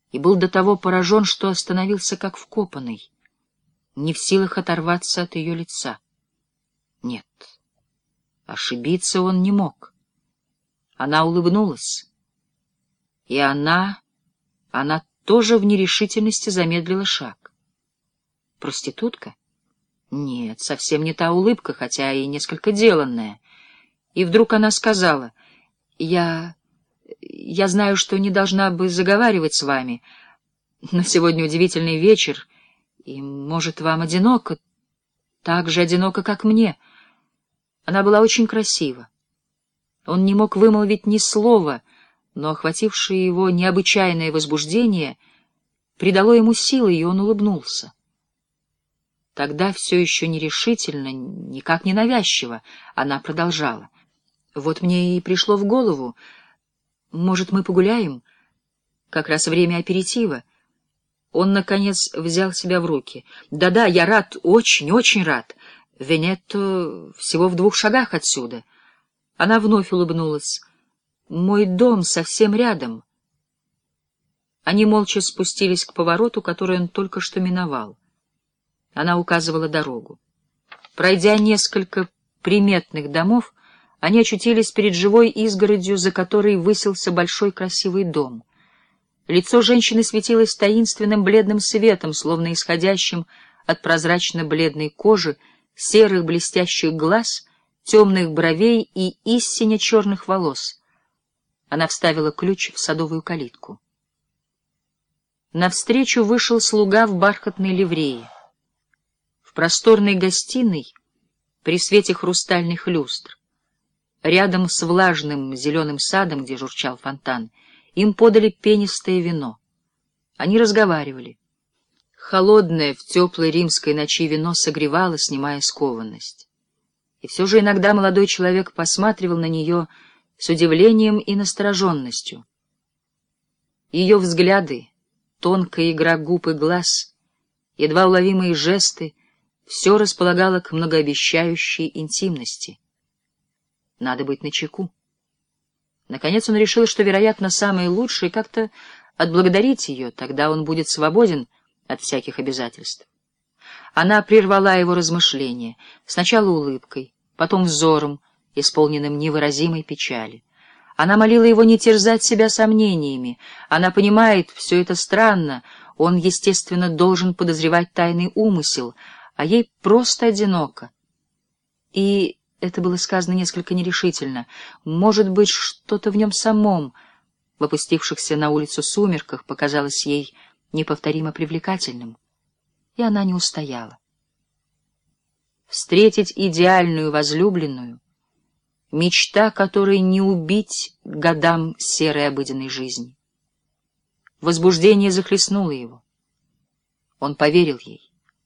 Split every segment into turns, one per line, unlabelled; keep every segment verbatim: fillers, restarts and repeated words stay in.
и был до того поражен, что остановился как вкопанный, не в силах оторваться от ее лица. Нет, ошибиться он не мог. Она улыбнулась, и она, она тоже в нерешительности замедлила шаг. Проститутка? Нет, совсем не та улыбка, хотя и несколько деланная. И вдруг она сказала: «Я... я знаю, что не должна бы заговаривать с вами, но сегодня удивительный вечер, и, может, вам одиноко, так же одиноко, как мне». Она была очень красива. Он не мог вымолвить ни слова, но охватившее его необычайное возбуждение придало ему силы, и он улыбнулся. Тогда все еще нерешительно, никак не навязчиво, она продолжала: «Вот мне и пришло в голову, может, мы погуляем? Как раз время аперитива». Он, наконец, взял себя в руки. «Да-да, я рад, очень-очень рад. Венетто всего в двух шагах отсюда». Она вновь улыбнулась. «Мой дом совсем рядом». Они молча спустились к повороту, который он только что миновал. Она указывала дорогу. Пройдя несколько приметных домов, они очутились перед живой изгородью, за которой высился большой красивый дом. Лицо женщины светилось таинственным бледным светом, словно исходящим от прозрачно-бледной кожи, серых блестящих глаз, темных бровей и истинно черных волос. Она вставила ключ в садовую калитку. Навстречу вышел слуга в бархатной ливрее. В просторной гостиной, при свете хрустальных люстр, рядом с влажным зеленым садом, где журчал фонтан, им подали пенистое вино. Они разговаривали. Холодное в теплой римской ночи вино согревало, снимая скованность. И все же иногда молодой человек посматривал на нее с удивлением и настороженностью. Ее взгляды, тонкая игра губ и глаз, едва уловимые жесты — все располагало к многообещающей интимности. Надо быть начеку. Наконец он решил, что, вероятно, самое лучшее — как-то отблагодарить ее, тогда он будет свободен от всяких обязательств. Она прервала его размышления, сначала улыбкой, потом взором, исполненным невыразимой печали. Она молила его не терзать себя сомнениями. Она понимает, все это странно, он, естественно, должен подозревать тайный умысел, а ей просто одиноко. И это было сказано несколько нерешительно. Может быть, что-то в нем самом, в опустившихся на улицу сумерках, показалось ей неповторимо привлекательным. И она не устояла. Встретить идеальную возлюбленную — мечта, которой не убить годам серой обыденной жизни. Возбуждение захлестнуло его. Он поверил ей.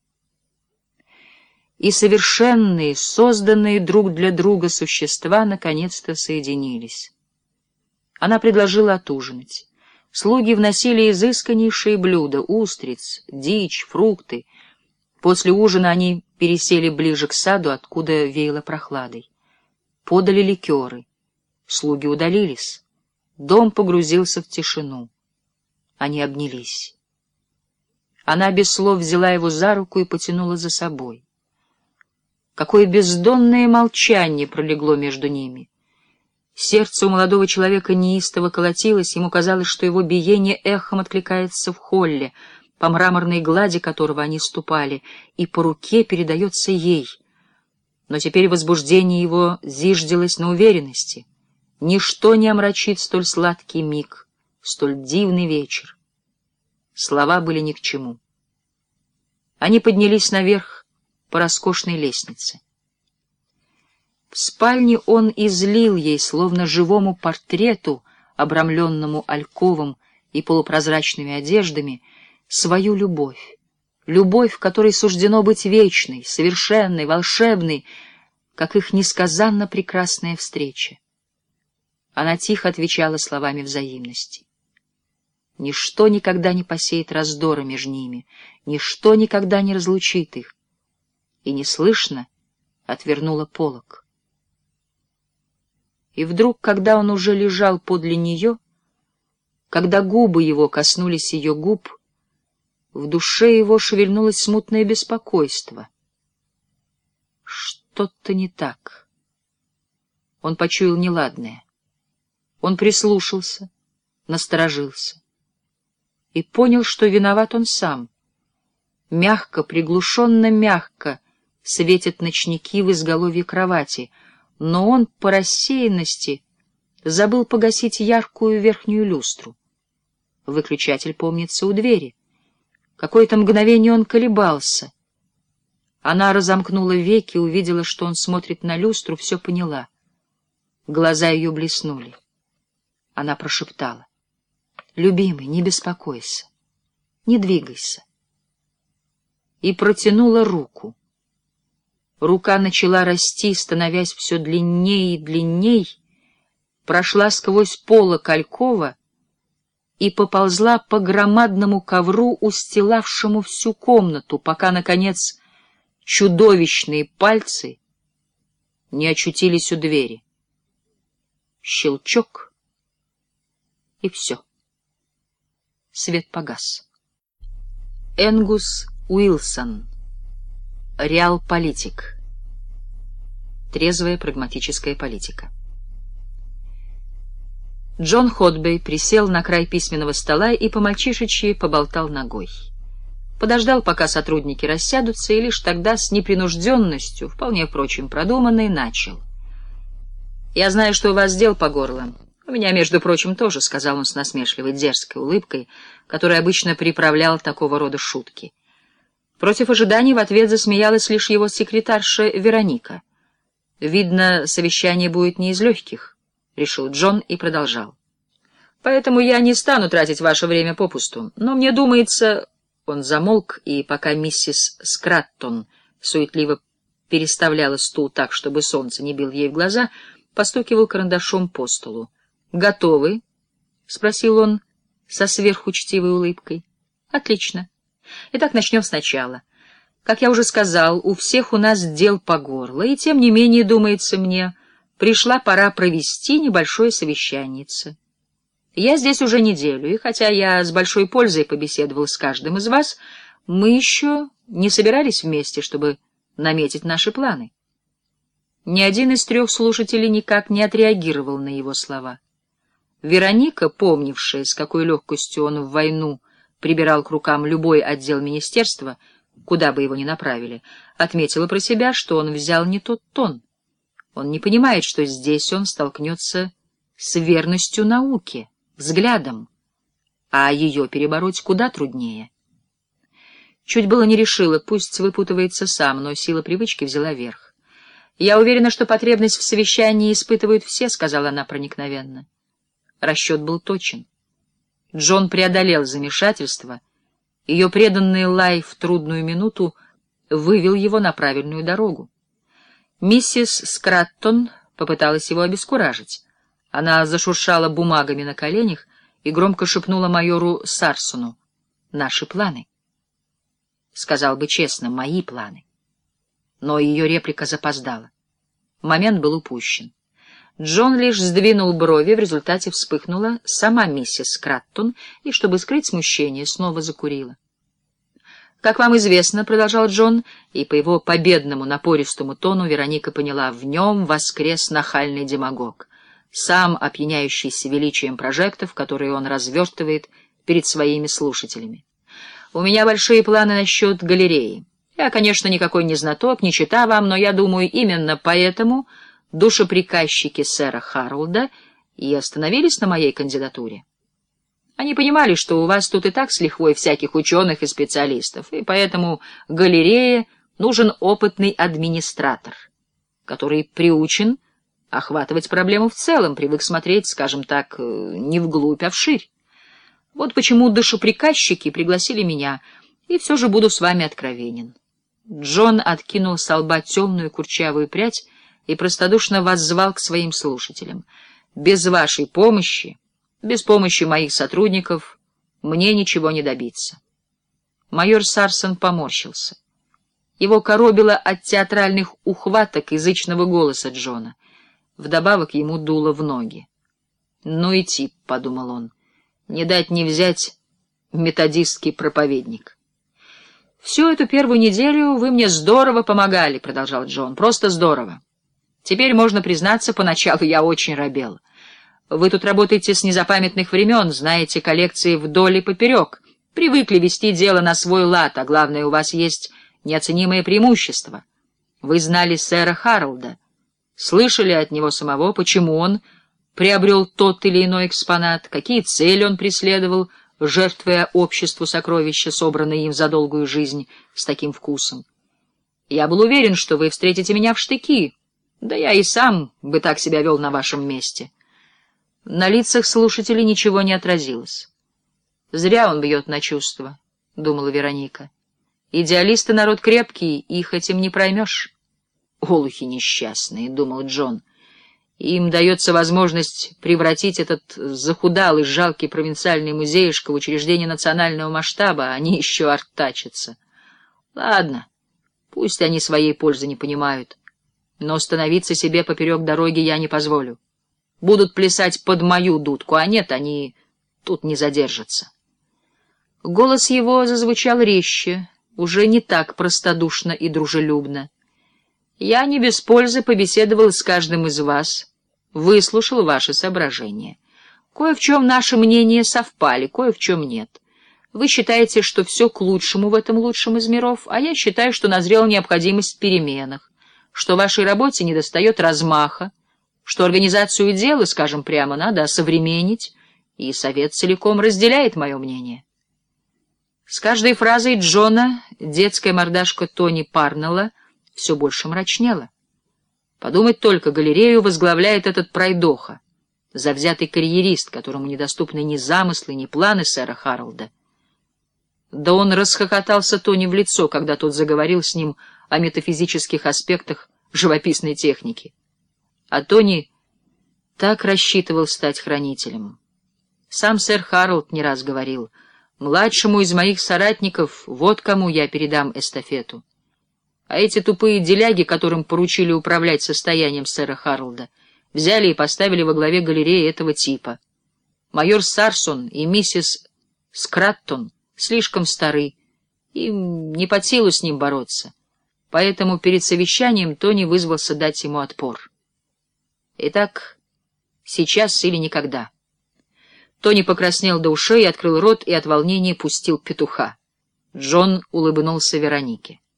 И совершенные, созданные друг для друга существа наконец-то соединились. Она предложила отужинать. Слуги вносили изысканнейшие блюда — устриц, дичь, фрукты. После ужина они пересели ближе к саду, откуда веяло прохладой. Подали ликеры. Слуги удалились. Дом погрузился в тишину. Они обнялись. Она без слов взяла его за руку и потянула за собой. Какое бездонное молчание пролегло между ними. Сердце у молодого человека неистово колотилось, ему казалось, что его биение эхом откликается в холле, по мраморной глади которого они ступали, и по руке передается ей. Но теперь возбуждение его зиждилось на уверенности. Ничто не омрачит столь сладкий миг, столь дивный вечер. Слова были ни к чему. Они поднялись наверх по роскошной лестнице. В спальне он излил ей, словно живому портрету, обрамленному альковом и полупрозрачными одеждами, свою любовь, любовь, которой суждено быть вечной, совершенной, волшебной, как их несказанно прекрасная встреча. Она тихо отвечала словами взаимности. Ничто никогда не посеет раздора между ними, ничто никогда не разлучит их. И неслышно отвернула полог. И вдруг, когда он уже лежал подле нее, Когда губы его коснулись ее губ, в душе его шевельнулось смутное беспокойство. Что-то не так. Он почуял неладное. Он прислушался, насторожился и понял, что виноват он сам. Мягко, приглушенно мягко светят ночники в изголовье кровати, но он по рассеянности забыл погасить яркую верхнюю люстру. Выключатель, помнится, у двери. Какое-то мгновение он колебался. Она разомкнула веки, увидела, что он смотрит на люстру, все поняла. Глаза ее блеснули. Она прошептала: «Любимый, не беспокойся, не двигайся». И протянула руку. Рука начала расти, становясь все длиннее и длинней, прошла сквозь полок алькова и поползла по громадному ковру, устилавшему всю комнату, пока, наконец, чудовищные пальцы не очутились у двери. Щелчок, и все. Свет погас. Энгус Уилсон. Реал-политик. Трезвая прагматическая политика. Джон Ходбей присел на край письменного стола и по-мальчишечьи поболтал ногой. Подождал, пока сотрудники рассядутся, и лишь тогда с непринужденностью, вполне, впрочем, продуманной, начал. «Я знаю, что у вас дел по горло. У меня, между прочим, тоже», — сказал он с насмешливой, дерзкой улыбкой, которая обычно приправлял такого рода шутки. Против ожиданий в ответ засмеялась лишь его секретарша Вероника. «Видно, совещание будет не из легких», — решил Джон и продолжал. «Поэтому я не стану тратить ваше время попусту, но мне думается...» Он замолк, и пока миссис Скраттон суетливо переставляла стул так, чтобы солнце не било ей в глаза, постукивал карандашом по столу. «Готовы?» — спросил он со сверхучтивой улыбкой. «Отлично. Итак, начнем сначала. Как я уже сказал, у всех у нас дел по горло, и тем не менее, думается мне, пришла пора провести небольшое совещанице. Я здесь уже неделю, и хотя я с большой пользой побеседовал с каждым из вас, мы еще не собирались вместе, чтобы наметить наши планы». Ни один из трех слушателей никак не отреагировал на его слова. Вероника, помнившая, с какой легкостью он в войну прибирал к рукам любой отдел министерства, куда бы его ни направили, отметила про себя, что он взял не тот тон. Он не понимает, что здесь он столкнется с верностью науке, взглядом, а ее перебороть куда труднее. Чуть было не решила, пусть выпутывается сам, но сила привычки взяла верх. «Я уверена, что потребность в совещании испытывают все», — сказала она проникновенно. Расчет был точен. Джон преодолел замешательство. Ее преданный лай в трудную минуту вывел его на правильную дорогу. Миссис Скраттон попыталась его обескуражить. Она зашуршала бумагами на коленях и громко шепнула майору Сарсону: «Наши планы». Сказал бы честно, мои планы. Но ее реплика запоздала. Момент был упущен. Джон лишь сдвинул брови, в результате вспыхнула сама миссис Скраттон, и, чтобы скрыть смущение, снова закурила. «Как вам известно, — продолжал Джон, и по его победному напористому тону Вероника поняла, в нем воскрес нахальный демагог, сам опьяняющийся величием прожектов, которые он развертывает перед своими слушателями. У меня большие планы насчет галереи. Я, конечно, никакой не знаток, не чита вам, но я думаю, именно поэтому душеприказчики сэра Харолда и остановились на моей кандидатуре. Они понимали, что у вас тут и так с лихвой всяких ученых и специалистов, и поэтому галерее нужен опытный администратор, который приучен охватывать проблему в целом, привык смотреть, скажем так, не вглубь, а вширь. Вот почему душеприказчики пригласили меня, и все же буду с вами откровенен». Джон откинул со лба темную курчавую прядь и простодушно воззвал к своим слушателям. «Без вашей помощи, без помощи моих сотрудников, мне ничего не добиться». Майор Сарсон поморщился. Его коробило от театральных ухваток язычного голоса Джона. Вдобавок ему дуло в ноги. «Ну и тип», — подумал он, Не дать не взять методистский проповедник. «Всю эту первую неделю вы мне здорово помогали», — продолжал Джон, — «просто здорово. Теперь, можно признаться, поначалу я очень робел. Вы тут работаете с незапамятных времен, знаете коллекции вдоль и поперек, привыкли вести дело на свой лад, а главное, у вас есть неоценимое преимущество. Вы знали сэра Харолда, слышали от него самого, почему он приобрел тот или иной экспонат, какие цели он преследовал, жертвуя обществу сокровища, собранные им за долгую жизнь с таким вкусом. Я был уверен, что вы встретите меня в штыки, да я и сам бы так себя вел на вашем месте». На лицах слушателей ничего не отразилось. «Зря он бьет на чувства», — думала Вероника. «Идеалисты — народ крепкий, их этим не проймешь». «Олухи несчастные», — думал Джон. «Им дается возможность превратить этот захудалый, жалкий провинциальный музеишко в учреждение национального масштаба, а они еще артачатся. Ладно, пусть они своей пользы не понимают, но становиться себе поперек дороги я не позволю. Будут плясать под мою дудку, а нет, они тут не задержатся». Голос его зазвучал резче, уже не так простодушно и дружелюбно. «Я не без пользы побеседовал с каждым из вас, выслушал ваши соображения. Кое в чем наши мнения совпали, кое в чем нет. Вы считаете, что все к лучшему в этом лучшем из миров, а я считаю, что назрела необходимость в переменах, что вашей работе недостает размаха, что организацию дела, скажем прямо, надо осовременить, и совет целиком разделяет мое мнение». С каждой фразой Джона детская мордашка Тони Парнелла все больше мрачнела. Подумать только, галерею возглавляет этот пройдоха, завзятый карьерист, которому недоступны ни замыслы, ни планы сэра Харолда. Да он расхохотался Тони в лицо, когда тот заговорил с ним о метафизических аспектах живописной техники. А Тони так рассчитывал стать хранителем. Сам сэр Харолд не раз говорил: «Младшему из моих соратников вот кому я передам эстафету». А эти тупые деляги, которым поручили управлять состоянием сэра Харолда, взяли и поставили во главе галереи этого типа. Майор Сарсон и миссис Скраттон слишком стары, им не под силу с ним бороться, поэтому перед совещанием Тони вызвался дать ему отпор. Итак, сейчас или никогда. Тони покраснел до ушей, открыл рот и от волнения пустил петуха. Джон улыбнулся Веронике.